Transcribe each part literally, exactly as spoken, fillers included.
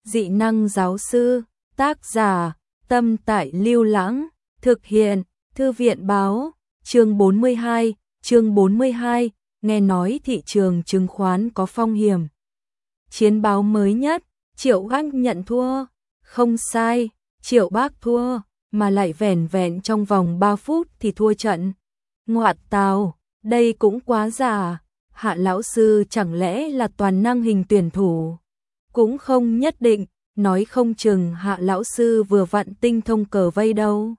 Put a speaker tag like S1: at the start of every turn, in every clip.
S1: Dị năng giáo sư, tác giả, Tâm Tại Lưu Lãng, thực hiện, Thư viện báo, chương bốn mươi hai, chương bốn mươi hai, nghe nói thị trường chứng khoán có phong hiểm. Chiến báo mới nhất, Triệu Bác nhận thua, không sai, Triệu Bác thua, mà lại vẻn vẹn trong vòng ba phút thì thua trận. Ngoạt tào, đây cũng quá giả, Hạ lão sư chẳng lẽ là toàn năng hình tuyển thủ? Cũng không nhất định, nói không chừng Hạ lão sư vừa vặn tinh thông cờ vây đâu.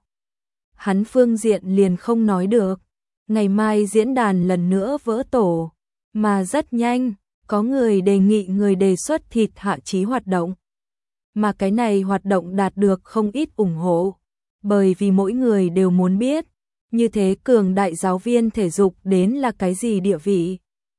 S1: Hắn phương diện liền không nói được, ngày mai diễn đàn lần nữa vỡ tổ, mà rất nhanh, có người đề nghị người đề xuất thịt Hạ Chí hoạt động. Mà cái này hoạt động đạt được không ít ủng hộ, bởi vì mỗi người đều muốn biết, như thế cường đại giáo viên thể dục đến là cái gì địa vị.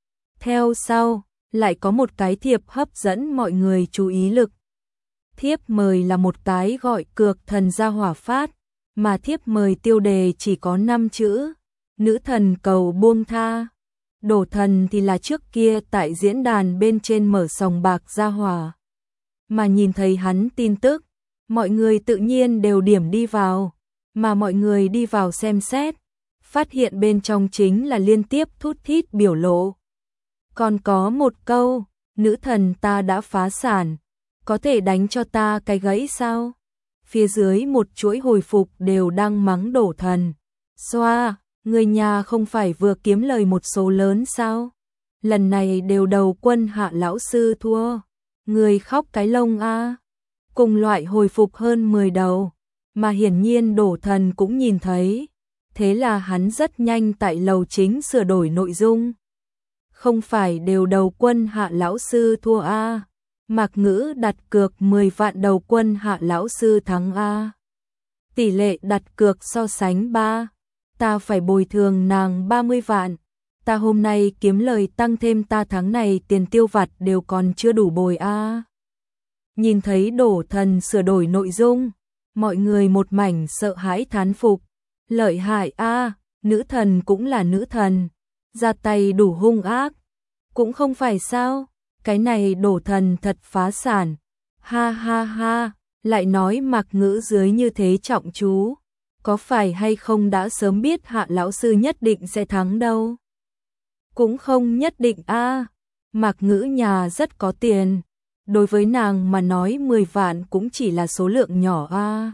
S1: Theo sau, lại có một cái thiệp hấp dẫn mọi người chú ý lực. Thiếp mời là một cái gọi cược thần gia hỏa phát, mà thiếp mời tiêu đề chỉ có năm chữ, nữ thần cầu buông tha. Đổ thần thì là trước kia tại diễn đàn bên trên mở sòng bạc gia hỏa. Mà nhìn thấy hắn tin tức, mọi người tự nhiên đều điểm đi vào, mà mọi người đi vào xem xét, phát hiện bên trong chính là liên tiếp thút thít biểu lộ. Còn có một câu, nữ thần ta đã phá sản, có thể đánh cho ta cái gãy sao? Phía dưới một chuỗi hồi phục đều đang mắng đổ thần. Xoa, người nhà không phải vừa kiếm lời một số lớn sao? Lần này đều đầu quân Hạ lão sư thua. Người khóc cái lông a. Cùng loại hồi phục hơn mười đầu, mà hiển nhiên đổ thần cũng nhìn thấy. Thế là hắn rất nhanh tại lầu chính sửa đổi nội dung. Không phải đều đầu quân Hạ lão sư thua a. Mạc Ngữ đặt cược mười vạn đầu quân Hạ lão sư thắng a. Tỷ lệ đặt cược so sánh ba, ta phải bồi thường nàng ba mươi vạn. Ta hôm nay kiếm lời tăng thêm ta tháng này tiền tiêu vặt đều còn chưa đủ bồi a. Nhìn thấy đổ thần sửa đổi nội dung, mọi người một mảnh sợ hãi thán phục. Lợi hại a, nữ thần cũng là nữ thần, ra tay đủ hung ác. Cũng không phải sao, cái này đổ thần thật phá sản. Ha ha ha, lại nói Mạc Ngữ dưới như thế trọng chú, có phải hay không đã sớm biết Hạ lão sư nhất định sẽ thắng đâu. Cũng không nhất định a. Mạc Ngữ nhà rất có tiền, đối với nàng mà nói mười vạn cũng chỉ là số lượng nhỏ a.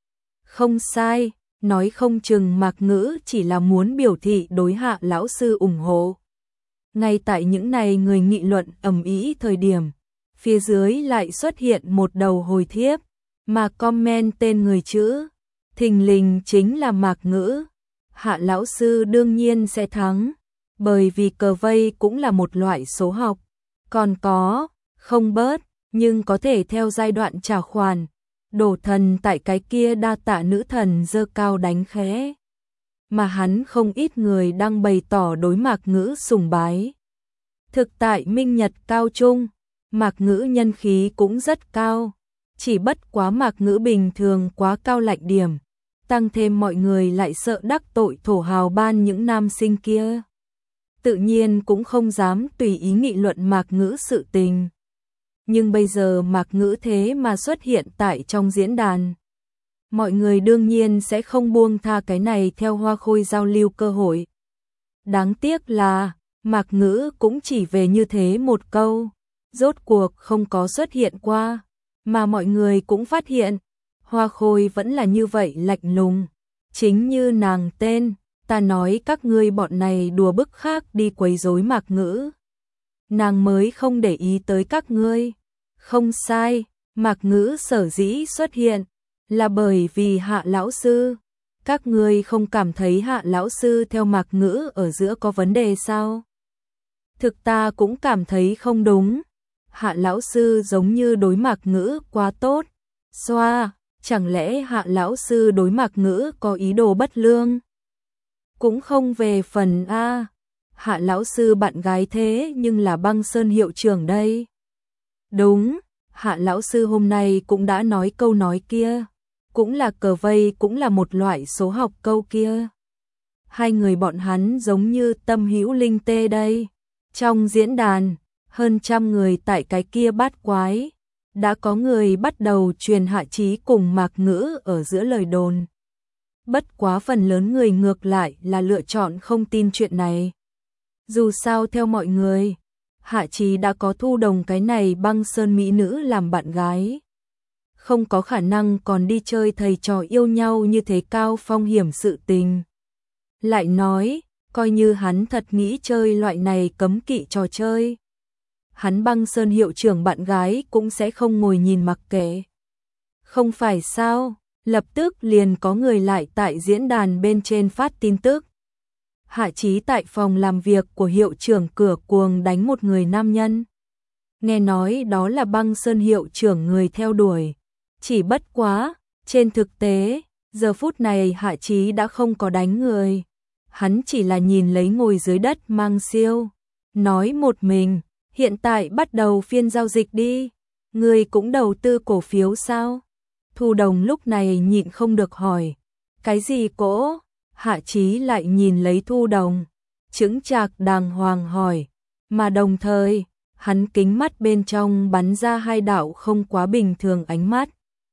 S1: Không sai, nói không chừng Mạc Ngữ chỉ là muốn biểu thị đối Hạ lão sư ủng hộ. Ngay tại những này người nghị luận ầm ĩ thời điểm, phía dưới lại xuất hiện một đầu hồi thiếp, mà comment tên người chữ, thình lình chính là Mạc Ngữ. Hạ lão sư đương nhiên sẽ thắng, bởi vì cờ vây cũng là một loại số học, còn có, không bớt, nhưng có thể theo giai đoạn trả khoản. Đổ thần tại cái kia đa tạ nữ thần giơ cao đánh khẽ. Mà hắn không ít người đang bày tỏ đối Mạc Ngữ sùng bái. Thực tại minh nhật cao trung, Mạc Ngữ nhân khí cũng rất cao, chỉ bất quá Mạc Ngữ bình thường quá cao lạnh điểm, tăng thêm mọi người lại sợ đắc tội thổ hào ban những nam sinh kia. Tự nhiên cũng không dám tùy ý nghị luận Mạc Ngữ sự tình. Nhưng bây giờ Mạc Ngữ thế mà xuất hiện tại trong diễn đàn. Mọi người đương nhiên sẽ không buông tha cái này theo hoa khôi giao lưu cơ hội. Đáng tiếc là, Mạc Ngữ cũng chỉ về như thế một câu, rốt cuộc không có xuất hiện qua, mà mọi người cũng phát hiện, hoa khôi vẫn là như vậy lạnh lùng, chính như nàng tên, ta nói các ngươi bọn này đùa bức khác đi quấy rối Mạc Ngữ. Nàng mới không để ý tới các ngươi. Không sai, Mạc Ngữ sở dĩ xuất hiện là bởi vì Hạ lão sư. Các ngươi không cảm thấy Hạ lão sư theo Mạc Ngữ ở giữa có vấn đề sao? Thực ta cũng cảm thấy không đúng. Hạ lão sư giống như đối Mạc Ngữ quá tốt. Xoa, chẳng lẽ Hạ lão sư đối Mạc Ngữ có ý đồ bất lương? Cũng không về phần a. Hạ lão sư bạn gái thế nhưng là Băng Sơn hiệu trưởng đây. Đúng, Hạ lão sư hôm nay cũng đã nói câu nói kia, cũng là cờ vây cũng là một loại số học câu kia. Hai người bọn hắn giống như tâm hữu linh tê đây. Trong diễn đàn, hơn trăm người tại cái kia bát quái, đã có người bắt đầu truyền Hạ Chí cùng Mạc Ngữ ở giữa lời đồn. Bất quá phần lớn người ngược lại là lựa chọn không tin chuyện này. Dù sao theo mọi người, Hạ Chí đã có Thu Đồng cái này băng sơn mỹ nữ làm bạn gái. Không có khả năng còn đi chơi thầy trò yêu nhau như thế cao phong hiểm sự tình. Lại nói, coi như hắn thật nghĩ chơi loại này cấm kỵ trò chơi, hắn băng sơn hiệu trưởng bạn gái cũng sẽ không ngồi nhìn mặc kệ. Không phải sao, lập tức liền có người lại tại diễn đàn bên trên phát tin tức. Hạ Chí tại phòng làm việc của hiệu trưởng cửa cuồng đánh một người nam nhân. Nghe nói đó là băng sơn hiệu trưởng người theo đuổi. Chỉ bất quá, trên thực tế, giờ phút này Hạ Chí đã không có đánh người. Hắn chỉ là nhìn lấy ngồi dưới đất Mang Siêu. Nói một mình, hiện tại bắt đầu phiên giao dịch đi. Người cũng đầu tư cổ phiếu sao? Thu Đồng lúc này nhịn không được hỏi. Cái gì cổ? Hạ Chí lại nhìn lấy Thu Đồng, chững chạc đàng hoàng hỏi. Mà đồng thời, hắn kính mắt bên trong bắn ra hai đạo không quá bình thường ánh mắt.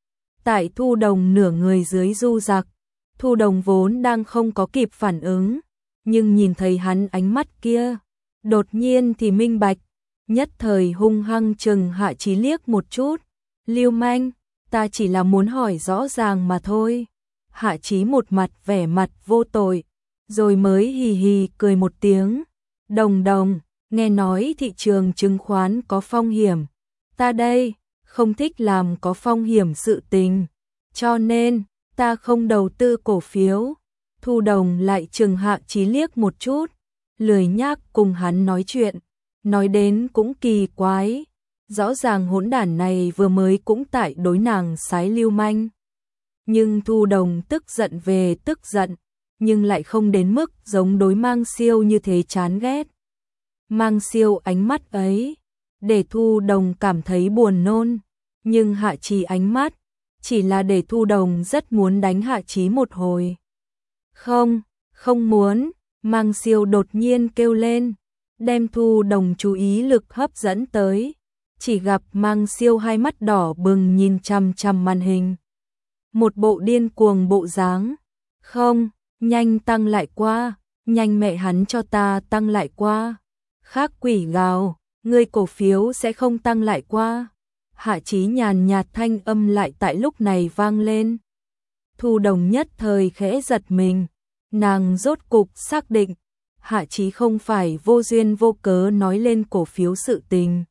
S1: Tại Thu Đồng nửa người dưới du giặc, Thu Đồng vốn đang không có kịp phản ứng, nhưng nhìn thấy hắn ánh mắt kia, đột nhiên thì minh bạch, nhất thời hung hăng chừng Hạ Chí liếc một chút. Lưu manh, ta chỉ là muốn hỏi rõ ràng mà thôi. Hạ Chí một mặt vẻ mặt vô tội, rồi mới hì hì cười một tiếng. Đồng Đồng, nghe nói thị trường chứng khoán có phong hiểm, ta đây không thích làm có phong hiểm sự tình, cho nên ta không đầu tư cổ phiếu. Thu Đồng lại chừng Hạ Chí liếc một chút, lười nhác cùng hắn nói chuyện. Nói đến cũng kỳ quái, rõ ràng hỗn đản này vừa mới cũng tại đối nàng sái lưu manh. Nhưng Thu Đồng tức giận về tức giận, nhưng lại không đến mức giống đối Mang Siêu như thế chán ghét. Mang Siêu ánh mắt ấy, để Thu Đồng cảm thấy buồn nôn, nhưng Hạ Chí ánh mắt, chỉ là để Thu Đồng rất muốn đánh Hạ Chí một hồi. Không, không muốn, Mang Siêu đột nhiên kêu lên, đem Thu Đồng chú ý lực hấp dẫn tới. Chỉ gặp Mang Siêu hai mắt đỏ bừng nhìn chằm chằm màn hình. Một bộ điên cuồng bộ dáng. Không, nhanh tăng lại qua, nhanh mẹ hắn cho ta tăng lại qua. Khác quỷ gào, ngươi cổ phiếu sẽ không tăng lại qua. Hạ Chí nhàn nhạt thanh âm lại tại lúc này vang lên. Thu Đồng nhất thời khẽ giật mình, nàng rốt cục xác định, Hạ Chí không phải vô duyên vô cớ nói lên cổ phiếu sự tình.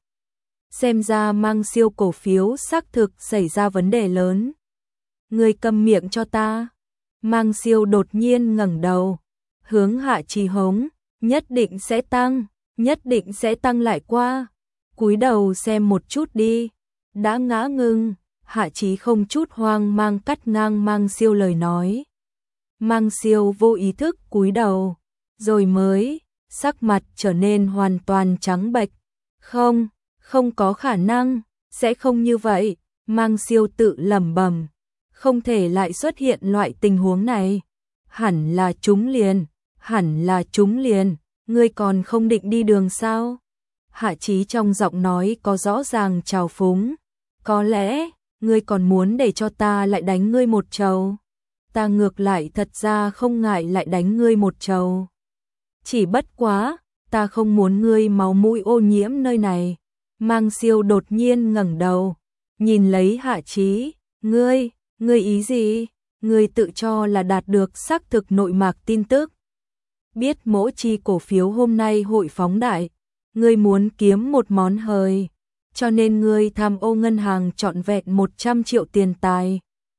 S1: Xem ra Mang Siêu cổ phiếu xác thực xảy ra vấn đề lớn. Ngươi câm miệng cho ta. Mang Siêu đột nhiên ngẩng đầu, hướng Hạ Chí hống, nhất định sẽ tăng, nhất định sẽ tăng lại qua. Cúi đầu xem một chút đi. Đã ngã ngưng, Hạ Chí không chút hoang mang cắt ngang Mang Siêu lời nói. Mang Siêu vô ý thức cúi đầu, rồi mới, sắc mặt trở nên hoàn toàn trắng bệch. Không, không có khả năng, sẽ không như vậy. Mang Siêu tự lẩm bẩm, không thể lại xuất hiện loại tình huống này. Hẳn là chúng liền, hẳn là chúng liền, ngươi còn không định đi đường sao? Hạ Chí trong giọng nói có rõ ràng trào phúng. Có lẽ, ngươi còn muốn để cho ta lại đánh ngươi một trầu. Ta ngược lại thật ra không ngại lại đánh ngươi một trầu. Chỉ bất quá, ta không muốn ngươi máu mũi ô nhiễm nơi này. Mang Siêu đột nhiên ngẩng đầu, nhìn lấy Hạ Chí, ngươi, ngươi ý gì? Ngươi tự cho là đạt được xác thực nội mạc tin tức. Biết mỗi chi cổ phiếu hôm nay hội phóng đại, ngươi muốn kiếm một món hời, cho nên ngươi tham ô ngân hàng trọn vẹn một trăm triệu tiền tài.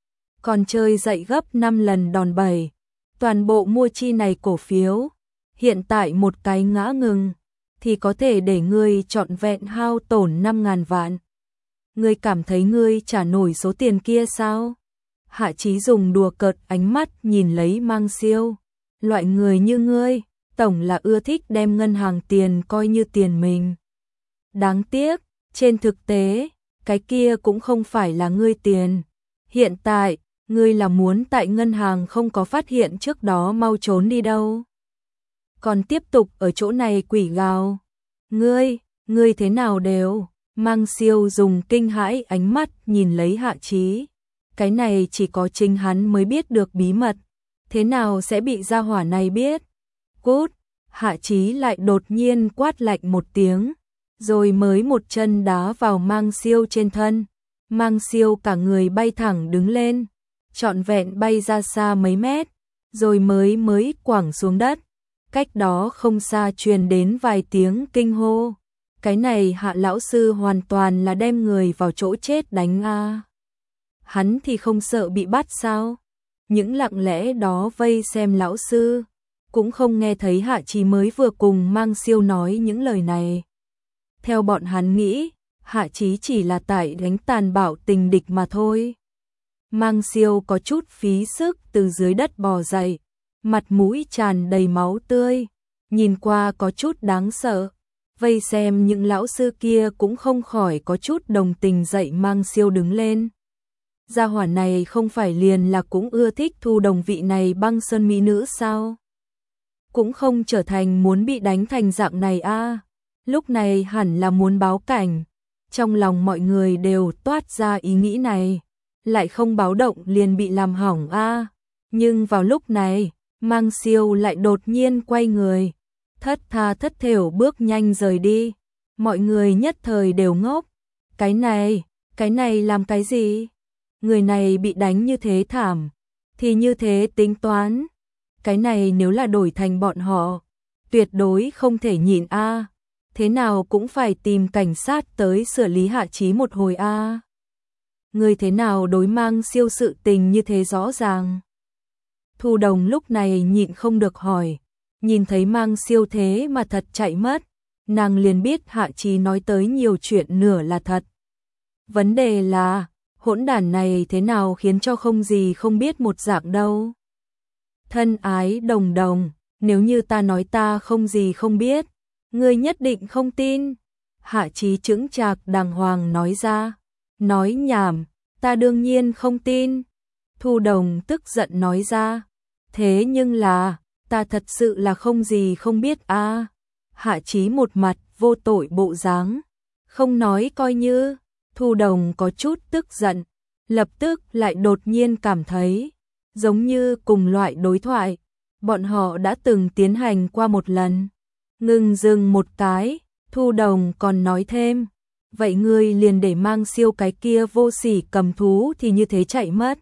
S1: Còn chơi dậy gấp năm lần đòn bẩy, toàn bộ mua chi này cổ phiếu, hiện tại một cái ngã ngừng, thì có thể để ngươi trọn vẹn hao tổn năm ngàn vạn. Ngươi cảm thấy ngươi trả nổi số tiền kia sao? Hạ Chí dùng đùa cợt ánh mắt nhìn lấy Mang Siêu. Loại người như ngươi, tổng là ưa thích đem ngân hàng tiền coi như tiền mình. Đáng tiếc, trên thực tế, cái kia cũng không phải là ngươi tiền. Hiện tại, ngươi là muốn tại ngân hàng không có phát hiện trước đó mau trốn đi đâu. Còn tiếp tục ở chỗ này quỷ gào. Ngươi, ngươi thế nào đều, Mang Siêu dùng kinh hãi ánh mắt nhìn lấy Hạ Chí. Cái này chỉ có chính hắn mới biết được bí mật. Thế nào sẽ bị gia hỏa này biết? Cút! Hạ Chí lại đột nhiên quát lạnh một tiếng, rồi mới một chân đá vào Mang Siêu trên thân. Mang Siêu cả người bay thẳng đứng lên, trọn vẹn bay ra xa mấy mét, rồi mới mới quẳng xuống đất. Cách đó không xa truyền đến vài tiếng kinh hô. Cái này Hạ lão sư hoàn toàn là đem người vào chỗ chết đánh a. Hắn thì không sợ bị bắt sao? Những lặng lẽ đó vây xem lão sư, cũng không nghe thấy Hạ Chí mới vừa cùng Mang Siêu nói những lời này. Theo bọn hắn nghĩ, Hạ Chí chỉ là tại đánh tàn bạo tình địch mà thôi. Mang Siêu có chút phí sức từ dưới đất bò dậy, mặt mũi tràn đầy máu tươi, nhìn qua có chút đáng sợ. Vây xem những lão sư kia cũng không khỏi có chút đồng tình dậy Mang Siêu đứng lên. Gia hỏa này không phải liền là cũng ưa thích Thu Đồng vị này băng sơn mỹ nữ sao? Cũng không trở thành muốn bị đánh thành dạng này a. Lúc này hẳn là muốn báo cảnh. Trong lòng mọi người đều toát ra ý nghĩ này, lại không báo động liền bị làm hỏng a. Nhưng vào lúc này, Mang Siêu lại đột nhiên quay người, thất tha thất thểu bước nhanh rời đi. Mọi người nhất thời đều ngốc. Cái này, cái này làm cái gì? Người này bị đánh như thế thảm, thì như thế tính toán. Cái này nếu là đổi thành bọn họ, tuyệt đối không thể nhịn a. Thế nào cũng phải tìm cảnh sát tới xử lý Hạ Chí một hồi a. Người thế nào đối Mang Siêu sự tình như thế rõ ràng? Thu Đồng lúc này nhịn không được hỏi, nhìn thấy Mang Siêu thế mà thật chạy mất, nàng liền biết Hạ Chí nói tới nhiều chuyện nửa là thật. Vấn đề là, hỗn đản này thế nào khiến cho không gì không biết một dạng đâu. Thân ái Đồng Đồng, nếu như ta nói ta không gì không biết, ngươi nhất định không tin. Hạ Chí chững chạc đàng hoàng nói ra. Nói nhảm, ta đương nhiên không tin. Thu Đồng tức giận nói ra. Thế nhưng là, ta thật sự là không gì không biết a. À. Hạ Chí một mặt vô tội bộ dáng, không nói coi như. Thu Đồng có chút tức giận, lập tức lại đột nhiên cảm thấy, giống như cùng loại đối thoại, bọn họ đã từng tiến hành qua một lần. Ngừng dừng một cái, Thu Đồng còn nói thêm, vậy ngươi liền để Mang Siêu cái kia vô sỉ cầm thú thì như thế chạy mất.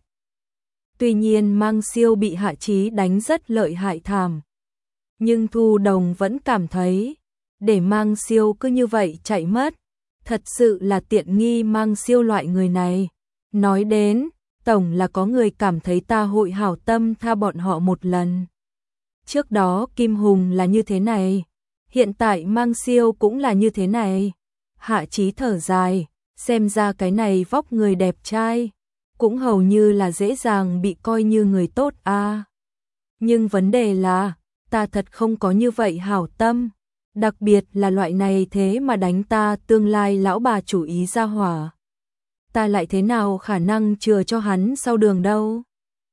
S1: Tuy nhiên Mang Siêu bị Hạ Chí đánh rất lợi hại thảm, nhưng Thu Đồng vẫn cảm thấy, để Mang Siêu cứ như vậy chạy mất, thật sự là tiện nghi Mang Siêu loại người này. Nói đến, tổng là có người cảm thấy ta hội hảo tâm tha bọn họ một lần. Trước đó Kim Hùng là như thế này, hiện tại Mang Siêu cũng là như thế này. Hạ Chí thở dài, xem ra cái này vóc người đẹp trai, cũng hầu như là dễ dàng bị coi như người tốt a. À. Nhưng vấn đề là, ta thật không có như vậy hảo tâm, đặc biệt là loại này thế mà đánh ta tương lai lão bà chủ ý ra hỏa. Ta lại thế nào khả năng chừa cho hắn sau đường đâu.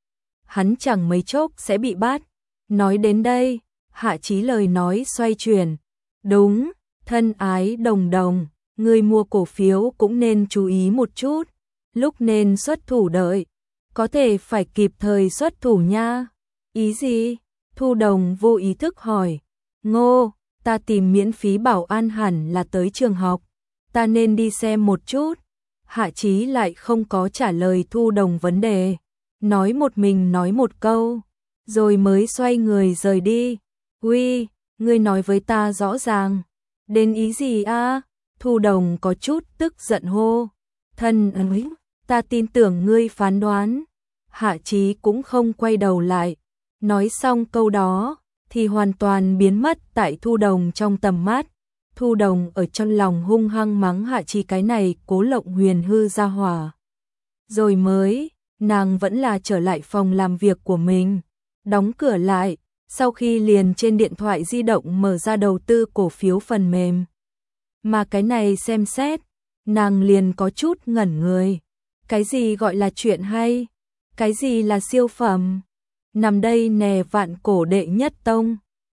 S1: Hắn chẳng mấy chốc sẽ bị bắt. Nói đến đây, Hạ Chí lời nói xoay chuyển. Đúng, thân ái Đồng Đồng, người mua cổ phiếu cũng nên chú ý một chút, lúc nên xuất thủ đợi, có thể phải kịp thời xuất thủ nha. Ý gì? Thu Đồng vô ý thức hỏi. Ngô, ta tìm miễn phí bảo an hẳn là tới trường học, ta nên đi xem một chút. Hạ Chí lại không có trả lời Thu Đồng vấn đề, nói một mình nói một câu, rồi mới xoay người rời đi. Uy, ngươi nói với ta rõ ràng, đến ý gì a? À? Thu Đồng có chút tức giận hô. Thân ơi, ta tin tưởng ngươi phán đoán. Hạ Chí cũng không quay đầu lại, nói xong câu đó, thì hoàn toàn biến mất tại Thu Đồng trong tầm mắt. Thu Đồng ở trong lòng hung hăng mắng Hạ Chí cái này cố lộng huyền hư ra hỏa. Rồi mới, nàng vẫn là trở lại phòng làm việc của mình, đóng cửa lại, sau khi liền trên điện thoại di động mở ra đầu tư cổ phiếu phần mềm. Mà cái này xem xét, nàng liền có chút ngẩn người. Cái gì gọi là chuyện hay? Cái gì là siêu phẩm? Nằm đây nè vạn cổ đệ nhất tông.